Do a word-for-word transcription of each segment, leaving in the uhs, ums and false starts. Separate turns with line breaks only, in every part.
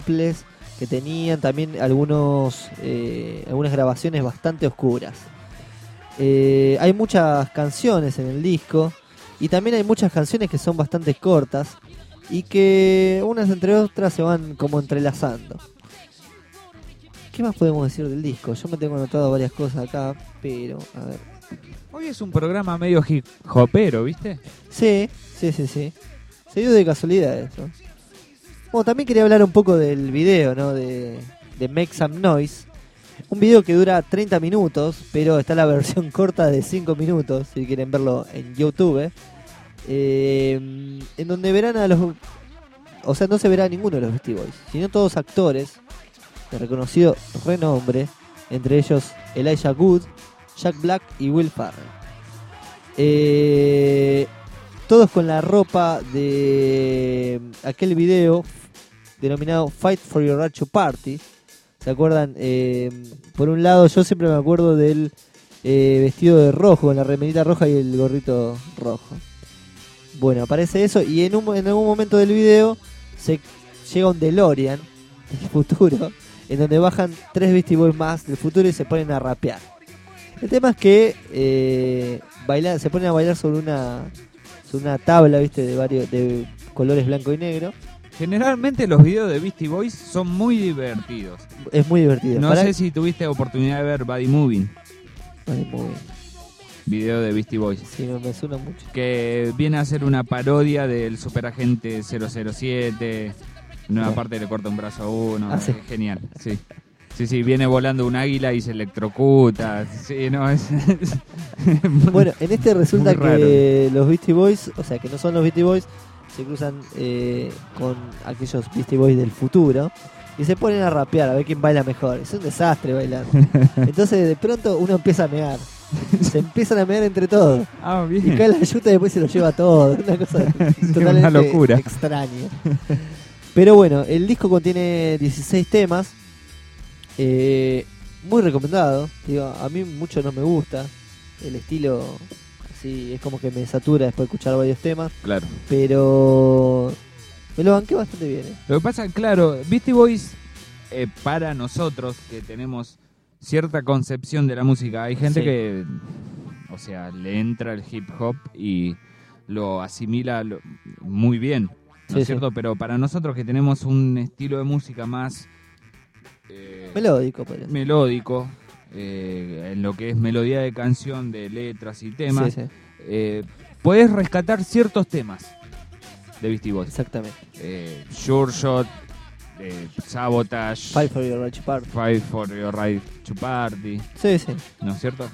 samples que tenían, también algunos eh, algunas grabaciones bastante oscuras. Eh, hay muchas canciones en el disco y también hay muchas canciones que son bastante cortas y que unas entre otras se van como entrelazando. ¿Qué más podemos decir del disco? Yo me tengo anotado varias cosas acá, pero a ver.
Hoy es un programa medio hip hopero, ¿viste?
Sí, sí, sí, sí. Se dio de casualidad eso. Bueno, también quería hablar un poco del video, ¿no? De, de Make Some Noise. Un video que dura treinta minutos, pero está la versión corta de cinco minutos, si quieren verlo en YouTube. Eh, en donde verán a los... O sea, no se verá a ninguno de los Beastie Boys, sino todos actores de reconocido renombre, entre ellos Elijah Wood, Jack Black y Will Ferrell. Eh, todos con la ropa de aquel video denominado Fight for Your Right to Party. ¿Se acuerdan? Eh, por un lado, yo siempre me acuerdo del eh, vestido de rojo, con la remerita roja y el gorrito rojo. Bueno, aparece eso y en, un, en algún momento del video se llega un DeLorean del futuro, en donde bajan tres Beastie Boys más del futuro y se ponen a rapear. El tema es que eh, bailar, se ponen a bailar sobre una sobre una tabla, viste, de varios de colores blanco y negro.
Generalmente los videos de Beastie Boys son muy divertidos.
Es muy divertido.
No
Para...
sé si tuviste oportunidad de ver Body Moving.
Body Moving.
Video de Beastie Boys.
Sí, me, me suena mucho.
Que viene a ser una parodia del Superagente cero cero siete. En una parte le corta un brazo a uno.
Ah, ¿sí?
Es genial, sí. Sí, sí, viene volando un águila y se electrocuta. Sí, no, es...
Bueno, en este resulta
muy
que
raro.
los Beastie Boys, o sea, que no son los Beastie Boys, se cruzan eh, con aquellos Beastie Boys del futuro y se ponen a rapear a ver quién baila mejor. Es un desastre bailar. Entonces de pronto uno empieza a mear. Se empiezan a mear entre todos.
Ah, bien.
Y cae la yuta y después se lo lleva todo. Una cosa
Sí,
totalmente
una locura.
extraña. Pero bueno, el disco contiene dieciséis temas. Eh, muy recomendado. Digo, a mí mucho no me gusta. El estilo así es como que me satura después de escuchar varios temas.
Claro.
Pero me lo banqué bastante bien. ¿eh?
Lo que pasa, claro, Beastie Boys, eh, para nosotros que tenemos cierta concepción de la música, hay gente
Sí.
que, o sea, le entra el hip hop y lo asimila lo- muy bien, ¿no
Sí,
es cierto?
sí.
Pero para nosotros que tenemos un estilo de música más eh,
Melódico, pero.
melódico, eh, en lo que es melodía de canción, de letras y temas,
Sí, sí,
eh, podés rescatar ciertos temas de Beastie Boys.
exactamente.
Eh, Sure Shot, eh, Sabotage,
Fight for Your Right to Party.
Fight for Your Right to Party,
Sí, sí.
¿no es cierto?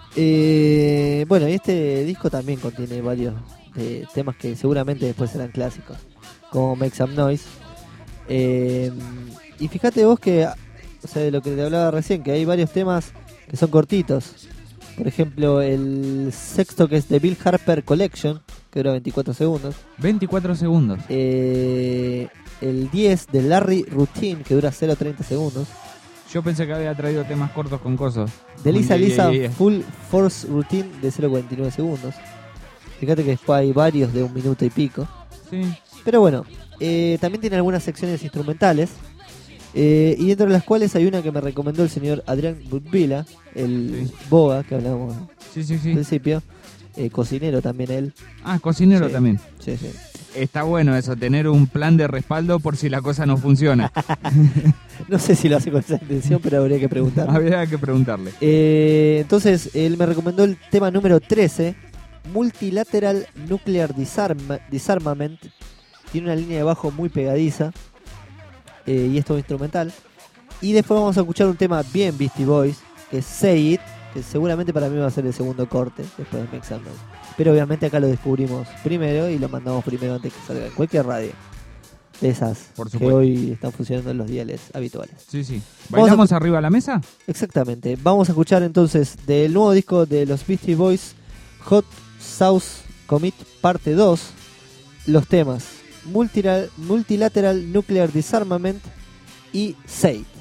Eh, bueno, y este disco también contiene varios eh, temas que seguramente después serán clásicos, como Make Some Noise. Eh, y fíjate vos que, o sea, de lo que te hablaba recién, que hay varios temas que son cortitos. Por ejemplo, el sexto, que es The Bill Harper Collection, que dura veinticuatro segundos.
veinticuatro segundos.
Eh, el diez de Larry Routine, que dura cero coma treinta segundos.
Yo pensé que había traído temas cortos con cosas.
De Lisa
Un
Lisa
yeah, yeah, yeah.
Full Force Routine de cero coma cuarenta y nueve segundos. Fíjate que después hay varios de un minuto y pico.
Sí.
Pero bueno, eh, también tiene algunas secciones instrumentales. Eh, y dentro de las cuales hay una que me recomendó el señor Adrián Budvila, el
Sí.
Boga, que hablábamos
Sí, sí,
al
sí.
principio. Eh, cocinero también él.
Ah, cocinero
Sí.
también.
Sí, sí.
Está bueno eso, tener un plan de respaldo por si la cosa no funciona.
No sé si lo hace con esa intención, pero habría que preguntar.
Habría que preguntarle.
Eh, entonces, él me recomendó el tema número trece, Multilateral Nuclear Disarma- Disarmament. Tiene una línea de bajo muy pegadiza. Eh, y es todo instrumental. Y después vamos a escuchar un tema bien Beastie Boys, que es Say It, que seguramente para mí va a ser el segundo corte después de Make Some Noise. Pero obviamente acá lo descubrimos primero y lo mandamos primero antes que salga en cualquier radio de esas
Por
que
supuesto.
hoy están funcionando en los diales habituales.
Sí, sí.
Vamos
¿Bailamos arriba de la mesa?
Exactamente. Vamos a escuchar entonces del nuevo disco de los Beastie Boys, Hot Sauce Commit parte dos, los temas Multila- Multilateral Nuclear Disarmament y Say It.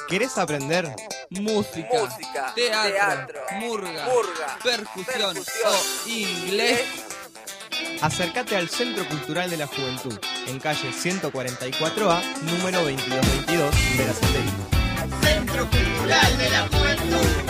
¿Querés aprender?
Música,
Música,
teatro,
teatro,
murga,
murga,
percusión,
percusión
o inglés.
Acércate al Centro Cultural de la Juventud, en calle ciento cuarenta y cuatro A, número veintidós veintidós, Verazategui.
Centro Cultural de la Juventud.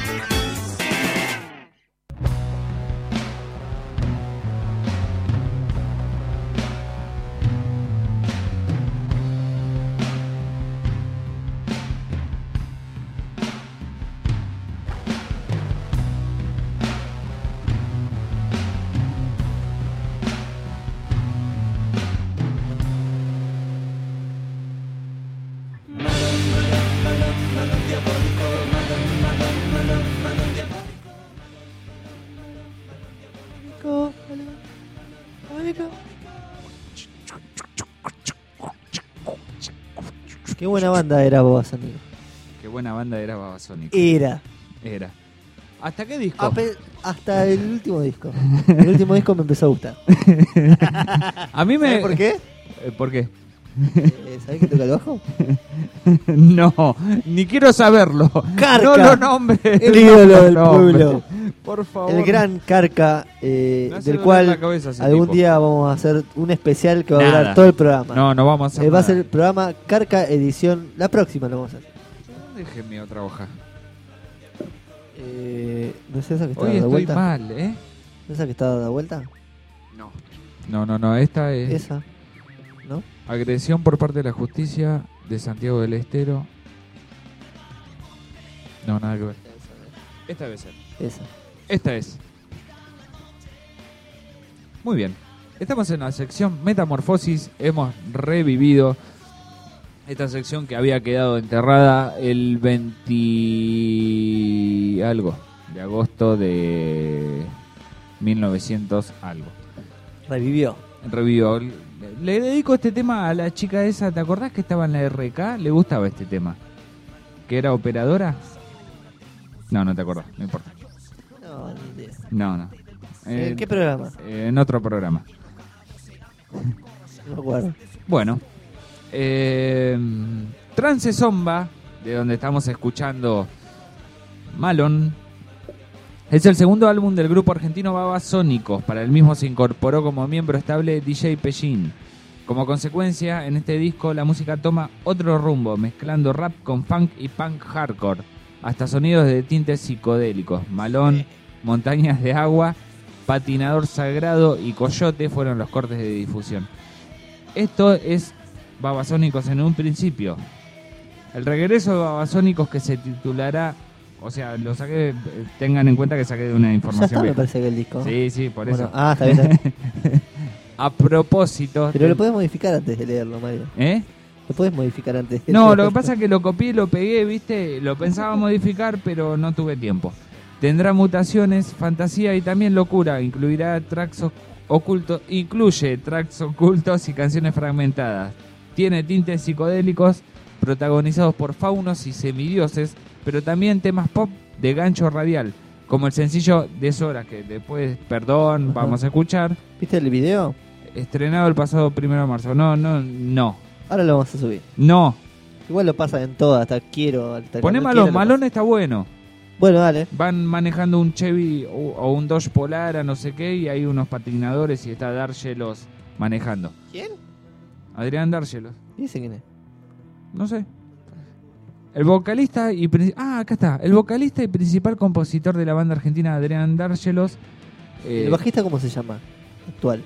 Qué buena banda era Babasónicos.
Qué buena banda era Babasónicos.
Era.
Era. ¿Hasta qué disco?
Ape- hasta el último disco. El último disco me empezó a gustar.
A mí me...
¿Sabes por qué?
Eh, ¿Por qué?
Eh, ¿Sabés que toca el bajo?
No, ni quiero saberlo.
Carca.
No lo nombres.
El ídolo del
No,
pueblo.
hombre. Por favor.
El gran Carca, eh,
Me hace
del
doler
cual
la cabeza ese
algún
tipo.
día vamos a hacer un especial que va a
Nada.
durar todo el programa.
No, no vamos a hacer
Eh, va a
nada.
ser el programa Carca edición. La próxima lo vamos a hacer.
Deje mi otra hoja.
Eh, ¿No es esa que está
Hoy
dada
estoy
vuelta?
mal, ¿eh?
¿No es esa que está dada vuelta?
No. No, no, no. Esta es
Esa. ¿No?
agresión por parte de la justicia de Santiago del Estero. No, nada que ver. Esta debe ser.
Esa.
Esta es. Muy bien. Estamos en la sección Metamorfosis. Hemos revivido esta sección que había quedado enterrada el veinte algo de agosto de mil novecientos algo.
Revivió.
Revivió. Le dedico este tema a la chica esa. ¿Te acordás que estaba en la R K? Le gustaba este tema. ¿Que era operadora? No, no te acordás. No importa.
No, ni idea.
No, no. Eh,
¿En qué programa?
eh, en otro programa.
No me acuerdo.
Bueno. Eh, Trance Zomba, de donde estamos escuchando Malón, es el segundo álbum del grupo argentino Babasónicos. Para el mismo se incorporó como miembro estable D J Pellín. Como consecuencia, en este disco la música toma otro rumbo, mezclando rap con funk y punk hardcore, hasta sonidos de tintes psicodélicos. Malón, Montañas de Agua, Patinador Sagrado y Coyote fueron los cortes de difusión. Esto es Babasónicos en un principio. El regreso de Babasónicos, que se titulará, o sea, lo saqué, tengan en cuenta que saqué de una
Ya
información
está, me
vieja.
parece que el disco.
Sí, sí, por
Bueno,
eso.
ah, está bien. Está bien.
A propósito.
Pero lo podés modificar antes de leerlo, Mario.
¿Eh?
Lo podés modificar antes de
No,
leerlo.
lo que pasa es que lo copié, lo pegué, ¿viste? Lo pensaba modificar, pero no tuve tiempo. Tendrá mutaciones, fantasía y también locura. Incluirá tracks o- ocultos, incluye tracks ocultos y canciones fragmentadas. Tiene tintes psicodélicos protagonizados por faunos y semidioses, pero también temas pop de gancho radial, como el sencillo Deshora, que después, perdón,
Ajá.
vamos a escuchar,
¿Viste el video?
estrenado el pasado primero de marzo. No, no, no,
Ahora lo vamos a subir.
no.
Igual lo pasa en todas, hasta quiero. Hasta
Poné
cuando
Malón,
quiera lo
Malón
pasa.
está bueno.
Bueno, dale.
Van manejando un Chevy o, o un Dodge Polar, a no sé qué, y hay unos patinadores y está Dargelos manejando.
¿Quién?
Adrián Dargelos,
Dice quién es.
no sé. El vocalista y... pri- Ah, acá está. El vocalista y principal compositor de la banda argentina Adrián Dargelos. eh,
¿El bajista cómo se llama? Actual.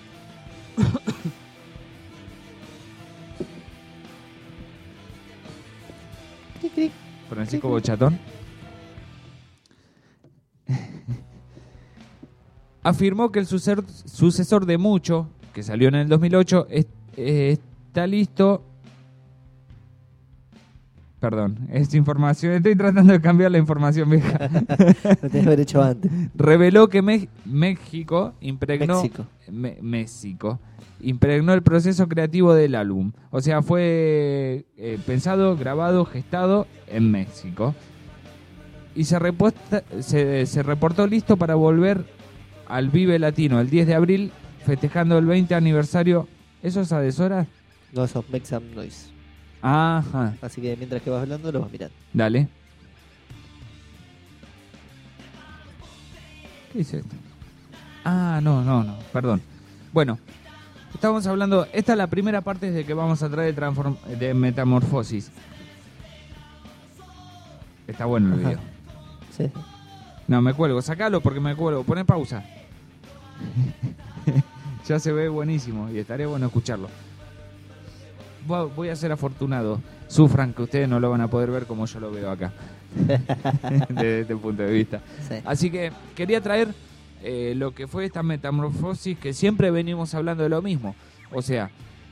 Cric, cric.
Francisco Bochatón. Afirmó que el sucesor, sucesor de Mucho, que salió en el dos mil ocho, es- eh, está listo. Perdón, es información. Estoy tratando de cambiar la información vieja.
Lo tenés que haber hecho antes.
Reveló que Me- México impregnó.
México.
Me- México impregnó el proceso creativo del álbum. O sea, fue eh, pensado, grabado, gestado en México. Y se, repuesta- se, se reportó listo para volver al Vive Latino el diez de abril, festejando el veinte aniversario. ¿Eso es a deshora?
No, eso, make some noise.
Ajá,
Así que mientras que vas hablando lo vas mirando.
dale. ¿Qué dice esto? Ah, no, no, no, perdón. Bueno, estamos hablando, esta es la primera parte de que vamos a traer de, transform- de Metamorfosis. Está bueno el
Ajá.
video.
Sí.
No, me cuelgo, sacalo porque me cuelgo, poné pausa. Ya se ve buenísimo y estaría bueno escucharlo. Vo- Voy a ser afortunado. Sufran que ustedes no lo van a poder ver como yo lo veo acá. Desde este punto de vista.
Sí.
Así que quería traer eh, lo que fue esta metamorfosis, que siempre venimos hablando de lo mismo. O sea,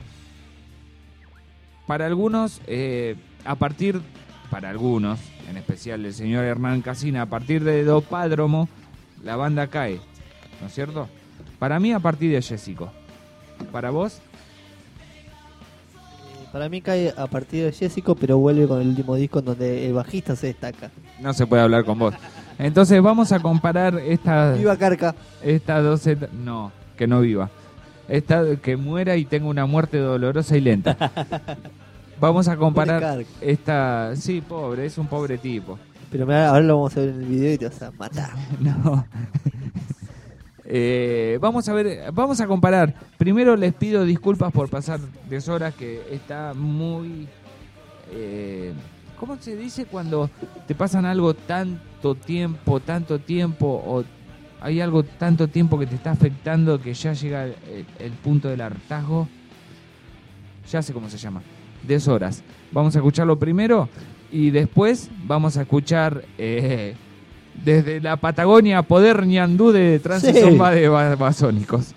para algunos, eh, a partir, para algunos, en especial el señor Hernán Casina, a partir de Dopádromo, la banda cae, ¿no es cierto? Para mí, a partir de Jessico. ¿Para vos?
Eh, Para mí cae a partir de Jessico, pero vuelve con el último disco en donde el bajista se destaca.
No se puede hablar con vos. Entonces vamos a comparar estas
¡Viva Carca!
estas dos et- no, que no viva. Esta que muera y tenga una muerte dolorosa y lenta. Vamos a comparar
Pobre Carca.
esta, sí, pobre, es un pobre tipo.
Pero mirá, ahora lo vamos a ver en el video y te vas a matar.
No. Eh, vamos a ver, vamos a comparar. Primero les pido disculpas por pasar deshoras, que está muy eh, ¿cómo se dice cuando te pasan algo tanto tiempo, tanto tiempo, o hay algo tanto tiempo que te está afectando que ya llega el, el punto del hartazgo? Ya sé cómo se llama. Deshoras. Vamos a escucharlo primero y después vamos a escuchar eh, desde la Patagonia Poder Ñandú de Trance
Sí.
Zomba de Babasónicos.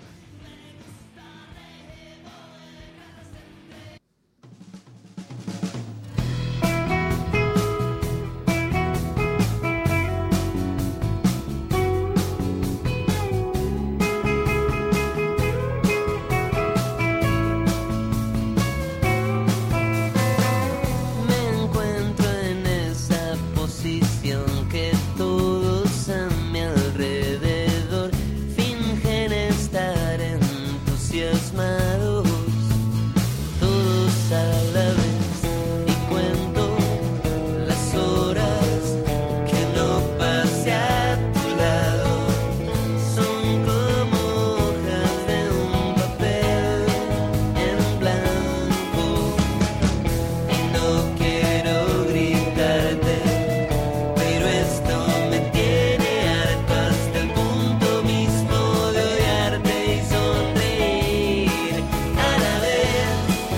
Me encuentro en esa posición que todos a mi alrededor fingen estar entusiasmados, todos a la vez, y cuento las horas que no pasé a tu lado. Son como hojas de un papel en blanco. No quiero gritarte, pero esto me tiene harto hasta el punto mismo de odiarte y sonreír a la vez.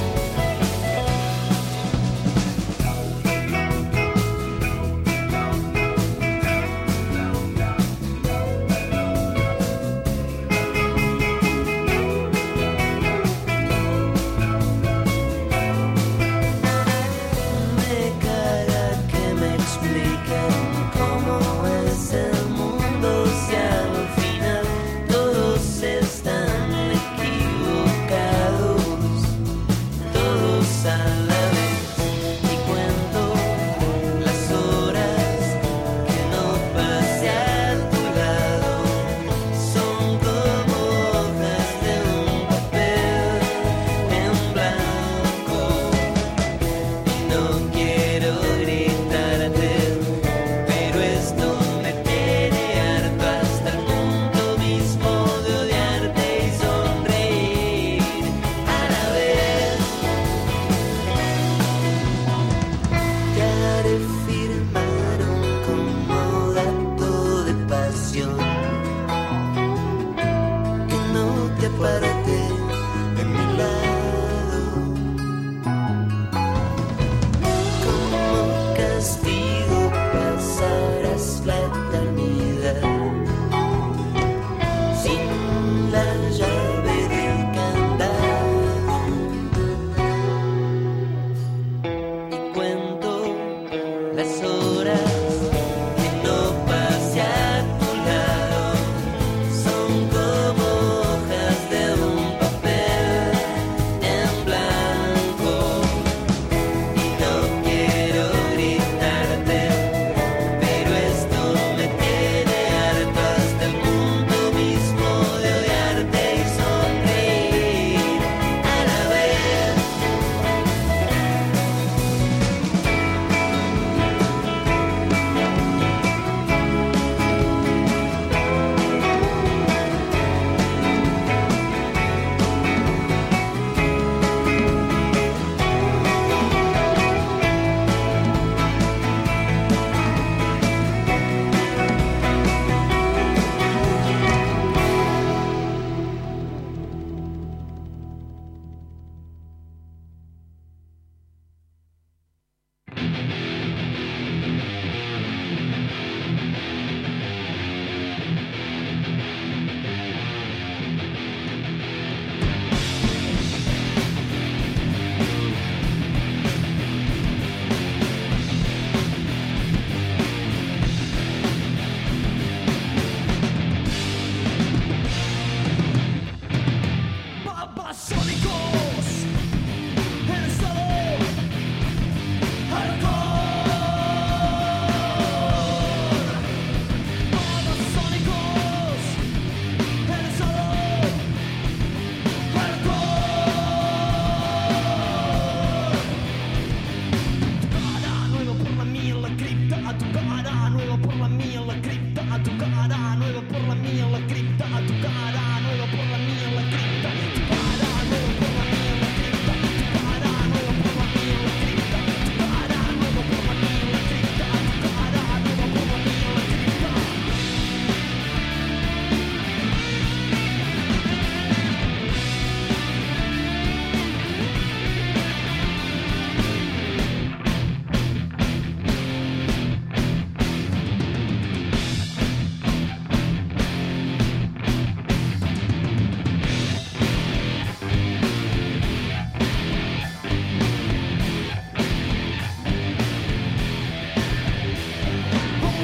Me caga que me expliquen cómo es el mundo si al final todos están equivocados, todos a la vez, y cuento las horas que no pasé a tu lado. Son como hojas de un papel en blanco. No quiero gritarte, pero esto me tiene harto hasta el punto mismo de odiarte y sonreír a la vez. Te haré firmar un comodato de pasión que no te aparte de mi lado. Como castigo pasarás la eternidad sin la llave del candado. Y cuento las horas que no pasé a tu lado. Son como hojas de un papel en blanco. No quiero gritarte, pero esto me tiene harto hasta el punto mismo de odiarte y sonreír a la vez.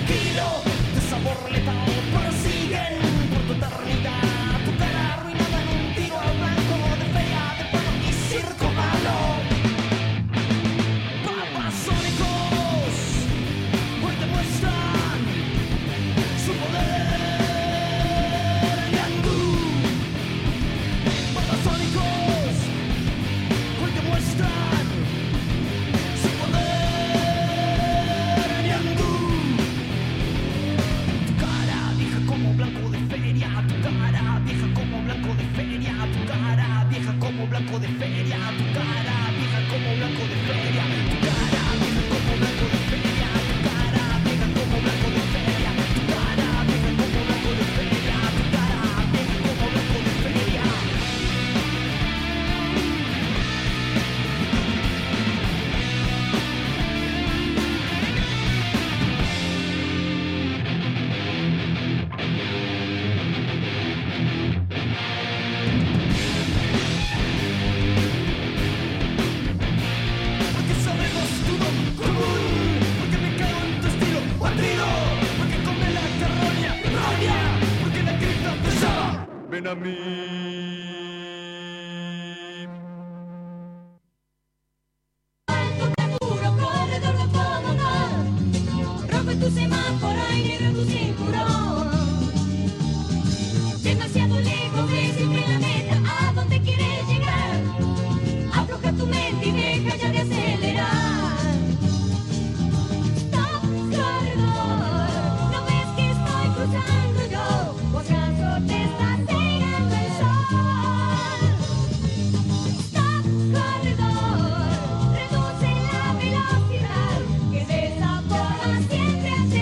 kilo de sabor letal persiguen por tu eternidad. Tu cara arruinada en un tiro al blanco de feria de pueblo y circo malo. Babasónicos hoy te muestran su poder Yandú. Babasónicos hoy te muestran su poder Yandú. Tu cara vieja como blanco de feria, tu cara vieja como blanco de feria, tu cara vieja como blanco de feria, tu cara vieja como blanco de feria, tu cara vieja como blanco de feria, tu cara vieja como blanco de feria, tu cara vieja como blanco de feria, tu cara vieja como blanco de feria. Porque sabemos tu don común, porque me cago en tu estilo guatrino, porque come la carroña roña, porque la cripta te llama. Ven a mí.
Puro corredor de Pomodoro, rompe tu semáforo y negra tu cinturón. Demasiado lejos, ve siempre la meta, a donde quieres llegar. Afloja tu mente y deja ya de acelerar. Stop, corredor, no ves que estoy cruzando yo, o acaso te estás cegando el sol. Stop, corredor, reduce la velocidad, que de esa forma siempre hace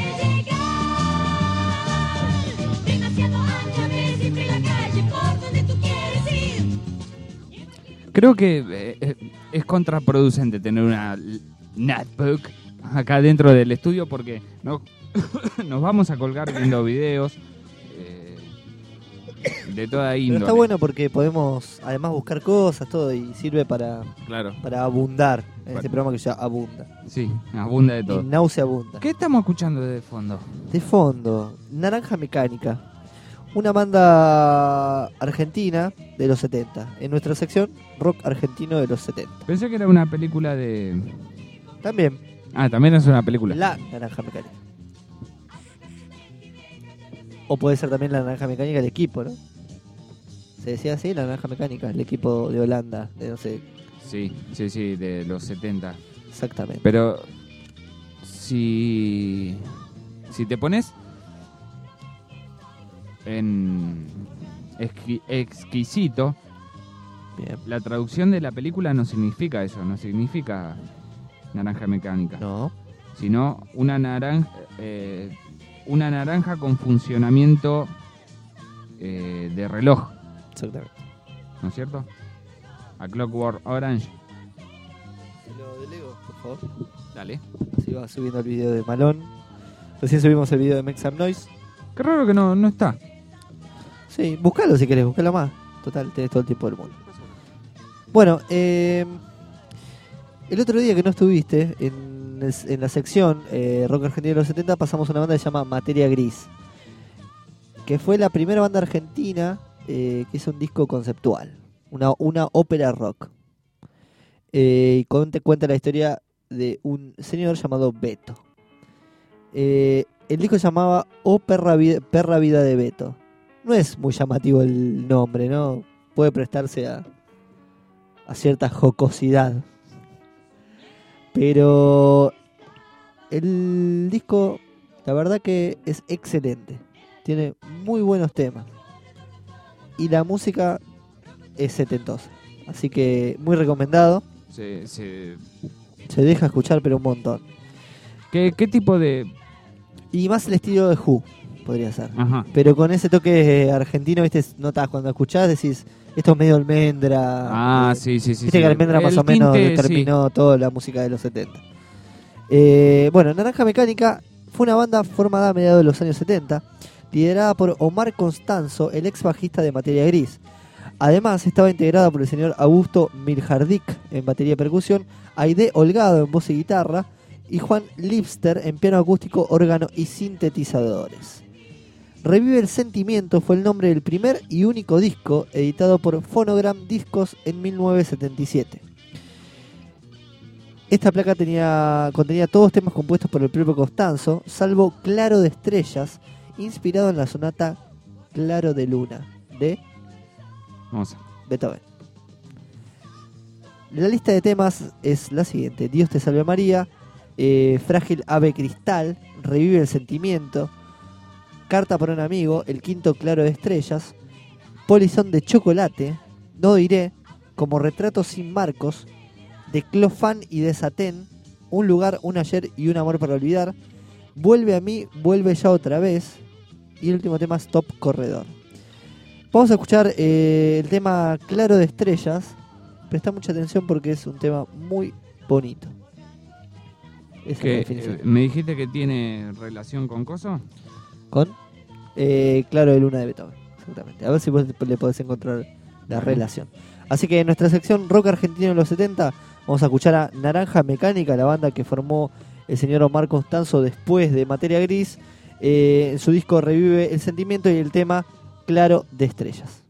llegar. Demasiado ancha, ve siempre la calle por donde tú quieres ir.
Creo que eh, eh, es contraproducente tener una l- notebook acá dentro del estudio porque no, nos vamos a colgar viendo videos eh, de toda
Pero
índole.
está bueno porque podemos además buscar cosas, todo, y sirve para,
Claro,
para abundar en
Bueno.
este programa que se llama Abunda.
sí, abunda de
Y
todo.
nauseabunda.
¿Qué estamos escuchando de fondo?
De fondo, Naranja Mecánica, una banda argentina de los setenta. En nuestra sección, rock argentino de los setenta.
Pensé que era una película de...
También,
Ah, también es una película.
la Naranja Mecánica. O puede ser también la Naranja Mecánica el equipo, ¿no? Se decía así, la Naranja Mecánica, el equipo de Holanda, de no sé
Sí, sí, sí, de los setenta.
exactamente.
Pero si, si te pones en exqui- exquisito,
Bien.
la traducción de la película no significa eso, no significa naranja mecánica,
No,
sino una naranja, eh, una naranja con funcionamiento eh, de reloj,
exactamente.
¿no es cierto? A Clockwork Orange.
Te lo delego, por favor.
Dale.
Así va subiendo el video de Malón. Recién subimos el video de Make Some Noise.
Qué raro que no, no está.
Sí, buscalo si querés, buscalo más. Total, tenés todo el tiempo del mundo. Bueno, eh, el otro día que no estuviste, en, el- en la sección eh, Rock Argentino de los setenta, pasamos una banda que se llama Materia Gris, que fue la primera banda argentina eh, que hizo un disco conceptual, una, una ópera rock. Eh, y con- te cuenta la historia de un señor llamado Beto. Eh, el disco se llamaba O Perra Vida, Perra Vida de Beto. No es muy llamativo el nombre, ¿no? Puede prestarse a, a cierta jocosidad. Pero el disco, la verdad que es excelente. Tiene muy buenos temas. Y la música es setentosa. Así que muy recomendado.
Se, se-
Se deja escuchar, pero un montón.
¿Qué, ¿Qué tipo de...?
Y más el estilo de Who, podría ser.
Ajá.
Pero con ese toque argentino, ¿viste? Notas, cuando escuchás decís, esto es medio almendra.
Ah,
eh,
sí, sí, sí.
Viste
sí.
que Almendra más
El
o menos
tinte,
determinó toda la música de los setenta. Eh, bueno, Naranja Mecánica fue una banda formada a mediados de los años setenta, liderada por Omar Constanzo, el ex bajista de Materia Gris. Además, estaba integrada por el señor Augusto Miljardic en batería y percusión, Aide Holgado en voz y guitarra y Juan Lipster en piano acústico, órgano y sintetizadores. Revive el sentimiento fue el nombre del primer y único disco editado por Phonogram Discos en mil novecientos setenta y siete. Esta placa tenía, contenía todos temas compuestos por el propio Costanzo, salvo Claro de Estrellas, inspirado en la sonata Claro de Luna de
Vamos.
Beethoven. La lista de temas es la siguiente: Dios te salve María, eh, Frágil Ave Cristal, Revive el sentimiento, Carta por un amigo, El quinto Claro de Estrellas, Polizón de chocolate, No diré, Como retrato sin marcos, De Clofán y de Satén, Un lugar, un ayer y un amor para olvidar, Vuelve a mí, vuelve ya otra vez, y el último tema es Top Corredor. Vamos a escuchar eh, el tema Claro de Estrellas. Presta mucha atención porque es un tema muy bonito. Esa es la
Que,
definición.
eh, ¿Me dijiste que tiene relación con Coso?
Con eh, Claro de Luna de Beethoven, exactamente. A ver si vos le podés encontrar la relación. Así que en nuestra sección rock argentino de los setenta vamos a escuchar a Naranja Mecánica, la banda que formó el señor Omar Costanzo después de Materia Gris. Eh, en su disco Revive el sentimiento y el tema Claro de Estrellas.